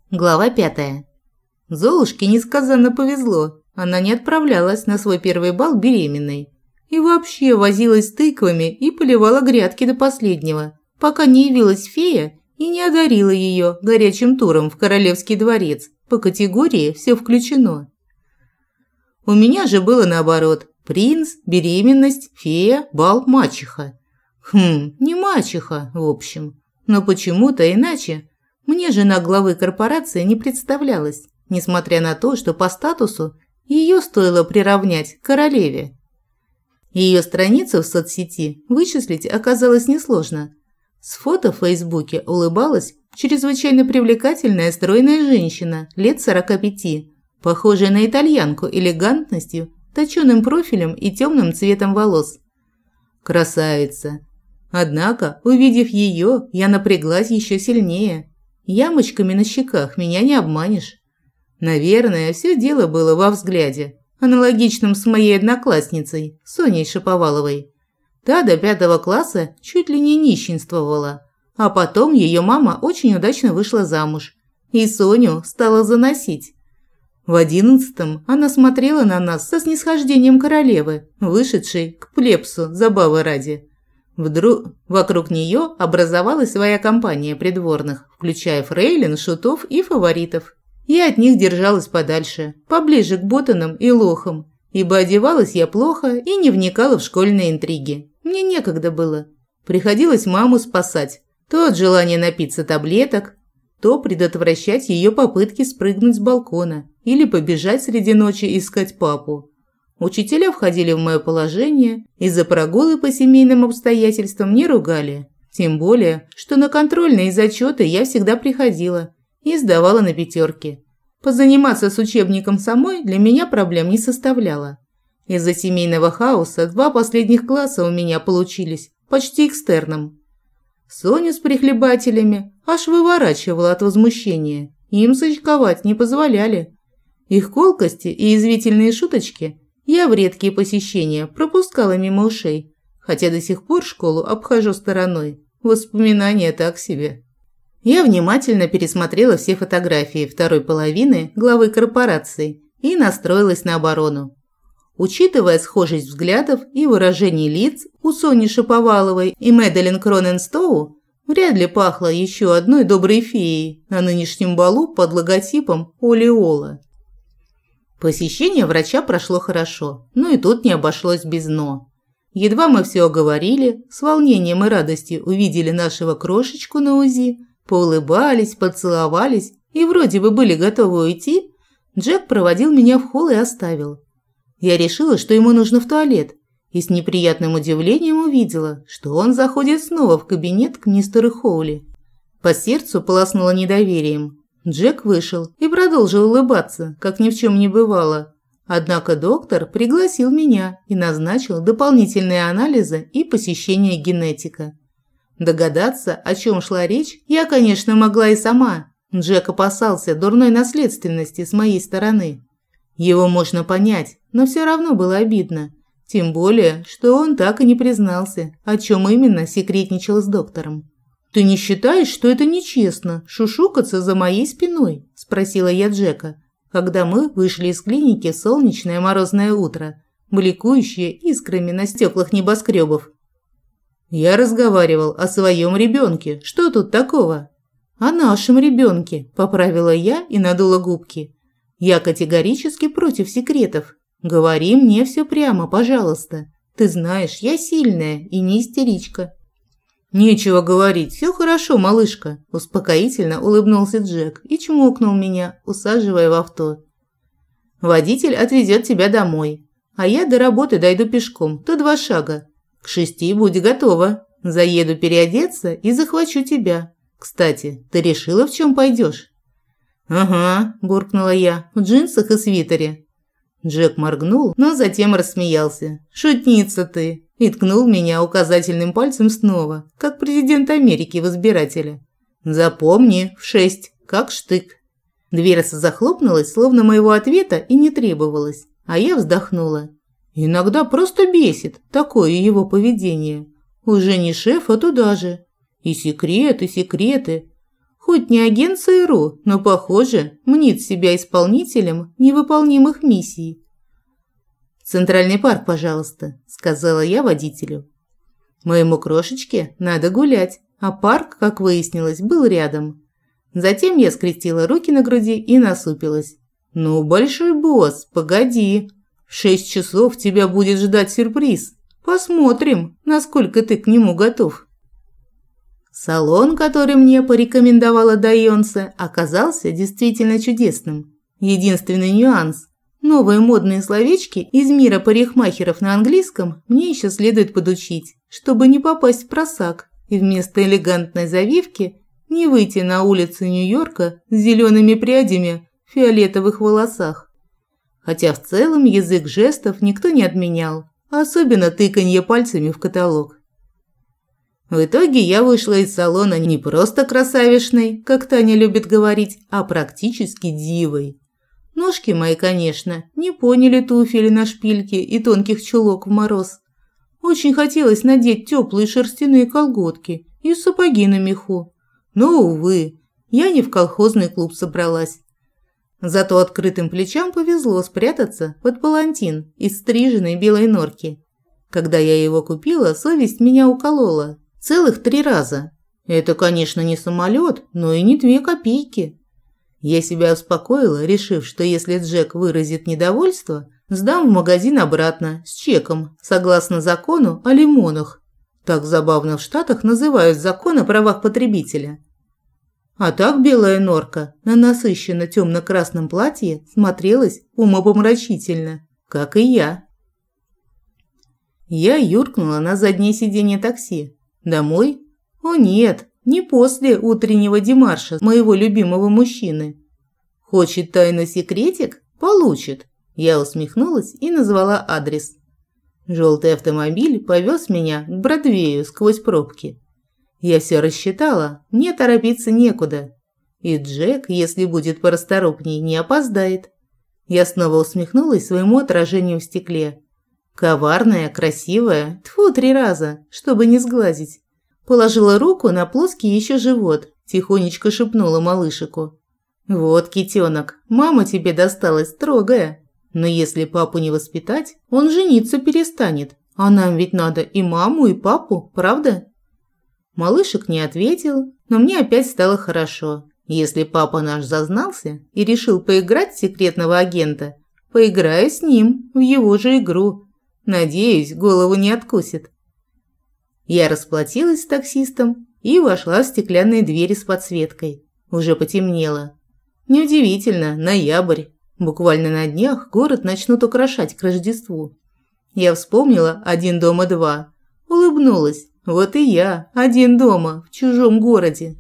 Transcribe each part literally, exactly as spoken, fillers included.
Глава пятая. Золушке несказанно повезло. Она не отправлялась на свой первый бал беременной. И вообще возилась с тыквами и поливала грядки до последнего, пока не явилась фея и не одарила ее горячим туром в королевский дворец по категории «все включено». У меня же было наоборот: принц, беременность, фея, бал, мачеха. Хм, не мачеха, в общем. Но почему-то иначе. Мне жена главы корпорации не представлялась, несмотря на то, что по статусу ее стоило приравнять к королеве. Ее страницу в соцсети вычислить оказалось несложно. С фото в Фейсбуке улыбалась чрезвычайно привлекательная стройная женщина лет сорока пяти, похожая на итальянку элегантностью, точёным профилем и темным цветом волос. Красавица. Однако, увидев ее, я напряглась еще сильнее. Ямочками на щеках меня не обманешь. Наверное, все дело было во взгляде, аналогичном с моей одноклассницей, Соней Шаповаловой. Та до пятого класса чуть ли не нищенствовала, а потом ее мама очень удачно вышла замуж, и Соню стала заносить. В одиннадцатом она смотрела на нас со снисхождением королевы, вышедшей к плебсу забавы ради. Вдруг вокруг нее образовалась своя компания придворных, включая фрейлин, шутов и фаворитов. Я от них держалась подальше, поближе к ботанам и лохам, ибо одевалась я плохо и не вникала в школьные интриги. Мне некогда было. Приходилось маму спасать, то от желания напиться таблеток, то предотвращать ее попытки спрыгнуть с балкона или побежать среди ночи искать папу. Учителя входили в мое положение и за прогулы по семейным обстоятельствам не ругали. Тем более, что на контрольные зачеты я всегда приходила и сдавала на пятерки. Позаниматься с учебником самой для меня проблем не составляло. Из-за семейного хаоса два последних класса у меня получились почти экстерном. Соню с прихлебателями аж выворачивала от возмущения. Им сочковать не позволяли. Их колкости и язвительные шуточки я в редкие посещения пропускала мимо ушей, хотя до сих пор школу обхожу стороной. Воспоминания так себе. Я внимательно пересмотрела все фотографии второй половины главы корпорации и настроилась на оборону. Учитывая схожесть взглядов и выражений лиц у Сони Шаповаловой и Мэдалин Кроненстоу, вряд ли пахло еще одной доброй феей на нынешнем балу под логотипом Олиола. Посещение врача прошло хорошо, но и тут не обошлось без «но». Едва мы все оговорили, с волнением и радостью увидели нашего крошечку на УЗИ, поулыбались, поцеловались и вроде бы были готовы уйти, Джек проводил меня в холл и оставил. Я решила, что ему нужно в туалет, и с неприятным удивлением увидела, что он заходит снова в кабинет к мистеру Хоули. По сердцу полоснуло недоверием. Джек вышел и продолжил улыбаться, как ни в чем не бывало. Однако доктор пригласил меня и назначил дополнительные анализы и посещение генетика. Догадаться, о чем шла речь, я, конечно, могла и сама. Джек опасался дурной наследственности с моей стороны. Его можно понять, но все равно было обидно. Тем более, что он так и не признался, о чем именно секретничал с доктором. «Ты не считаешь, что это нечестно, шушукаться за моей спиной?» – спросила я Джека, когда мы вышли из клиники в солнечное морозное утро, бликующее искрами на стеклах небоскребов. «Я разговаривал о своем ребенке. Что тут такого?» «О нашем ребенке», – поправила я и надула губки. «Я категорически против секретов. Говори мне все прямо, пожалуйста. Ты знаешь, я сильная и не истеричка». «Нечего говорить, все хорошо, малышка», – успокоительно улыбнулся Джек и чмокнул меня, усаживая в авто. «Водитель отвезет тебя домой, а я до работы дойду пешком, то два шага. К шести будь готова. Заеду переодеться и захвачу тебя. Кстати, ты решила, в чем пойдешь?» «Ага», – буркнула я, – «в джинсах и свитере». Джек моргнул, но затем рассмеялся. «Шутница ты!» И ткнул меня указательным пальцем снова, как президент Америки в избирателе. «Запомни, в шесть, как штык». Дверца захлопнулась, словно моего ответа и не требовалось, а я вздохнула. Иногда просто бесит такое его поведение. Уже не шеф, а туда же. И секреты, секреты. Хоть не агент ЦРУ, но, похоже, мнит себя исполнителем невыполнимых миссий. «Центральный парк, пожалуйста», – сказала я водителю. Моему крошечке надо гулять, а парк, как выяснилось, был рядом. Затем я скрестила руки на груди и насупилась. «Ну, большой босс, погоди. В шесть часов тебя будет ждать сюрприз. Посмотрим, насколько ты к нему готов». Салон, который мне порекомендовала Дайонсе, оказался действительно чудесным. Единственный нюанс – новые модные словечки из мира парикмахеров на английском мне еще следует подучить, чтобы не попасть в просак и вместо элегантной завивки не выйти на улицы Нью-Йорка с зелеными прядями в фиолетовых волосах. Хотя в целом язык жестов никто не отменял, особенно тыканье пальцами в каталог. В итоге я вышла из салона не просто красавишной, как Таня любит говорить, а практически дивой. Ножки мои, конечно, не поняли туфели на шпильке и тонких чулок в мороз. Очень хотелось надеть теплые шерстяные колготки и сапоги на меху. Но, увы, я не в колхозный клуб собралась. Зато открытым плечам повезло спрятаться под палантин из стриженной белой норки. Когда я его купила, совесть меня уколола. Целых три раза. Это, конечно, не самолет, но и не две копейки. Я себя успокоила, решив, что если Джек выразит недовольство, сдам в магазин обратно с чеком, согласно закону о лимонах. Так забавно в Штатах называют закон о правах потребителя. А так белая норка на насыщенно темно-красном платье смотрелась умопомрачительно, как и я. Я юркнула на заднее сиденье такси. Домой? О нет, не после утреннего демарша моего любимого мужчины. Хочет тайный секретик? Получит. Я усмехнулась и назвала адрес. Желтый автомобиль повез меня к Бродвею сквозь пробки. Я все рассчитала, мне торопиться некуда. И Джек, если будет порасторопней, не опоздает. Я снова усмехнулась своему отражению в стекле. Коварная, красивая, тьфу, три раза, чтобы не сглазить. Положила руку на плоский еще живот, тихонечко шепнула малышику. «Вот, китенок, мама тебе досталась строгая. Но если папу не воспитать, он жениться перестанет. А нам ведь надо и маму, и папу, правда?» Малышек не ответил, но мне опять стало хорошо. Если папа наш зазнался и решил поиграть в секретного агента, поиграю с ним в его же игру. Надеюсь, голову не откусит. Я расплатилась с таксистом и вошла в стеклянные двери с подсветкой. Уже потемнело. Неудивительно, ноябрь. Буквально на днях город начнут украшать к Рождеству. Я вспомнила «Один дома два». Улыбнулась. Вот и я, один дома, в чужом городе.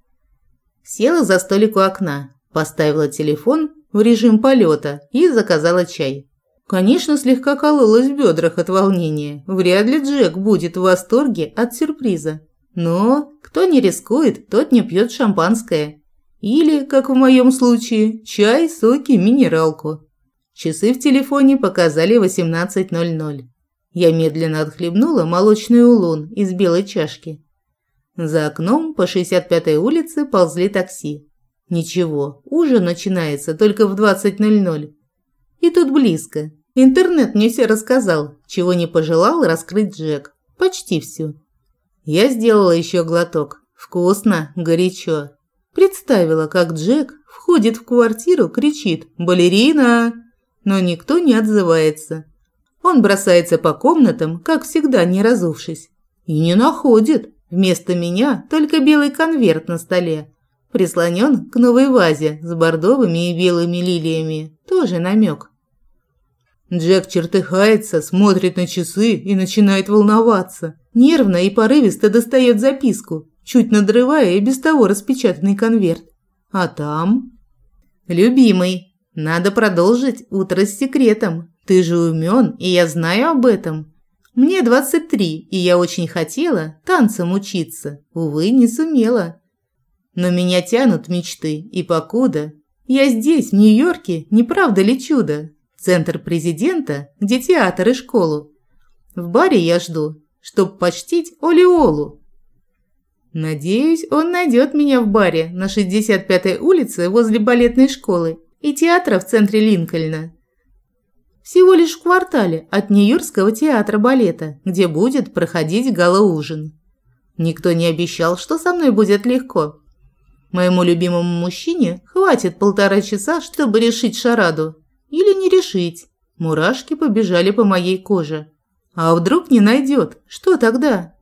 Села за столик у окна, поставила телефон в режим полета и заказала чай. Конечно, слегка кололась в бедрах от волнения. Вряд ли Джек будет в восторге от сюрприза. Но кто не рискует, тот не пьет шампанское. Или, как в моем случае, чай, соки, минералку. Часы в телефоне показали восемнадцать ноль ноль. Я медленно отхлебнула молочный улун из белой чашки. За окном по шестьдесят пятой улице ползли такси. Ничего, ужин начинается только в двадцать ноль ноль. И тут близко. Интернет мне все рассказал, чего не пожелал раскрыть Джек. Почти все. Я сделала еще глоток. Вкусно, горячо. Представила, как Джек входит в квартиру, кричит «Балерина!», но никто не отзывается. Он бросается по комнатам, как всегда, не разувшись. И не находит. Вместо меня только белый конверт на столе. Прислонен к новой вазе с бордовыми и белыми лилиями. Тоже намек. Джек чертыхается, смотрит на часы и начинает волноваться. Нервно и порывисто достает записку, чуть надрывая и без того распечатанный конверт. А там... «Любимый, надо продолжить утро с секретом. Ты же умён, и я знаю об этом. Мне двадцать три, и я очень хотела танцам учиться. Увы, не сумела. Но меня тянут мечты, и покуда я здесь, в Нью-Йорке, не правда ли чудо? Центр президента, где театр и школу. В баре я жду, чтоб почтить Оли-Олу». Надеюсь, он найдет меня в баре на шестьдесят пятой улице возле балетной школы и театра в центре Линкольна. Всего лишь в квартале от Нью-Йоркского театра балета, где будет проходить гала-ужин. Никто не обещал, что со мной будет легко. Моему любимому мужчине хватит полтора часа, чтобы решить шараду. Или не решить. Мурашки побежали по моей коже. А вдруг не найдет? Что тогда?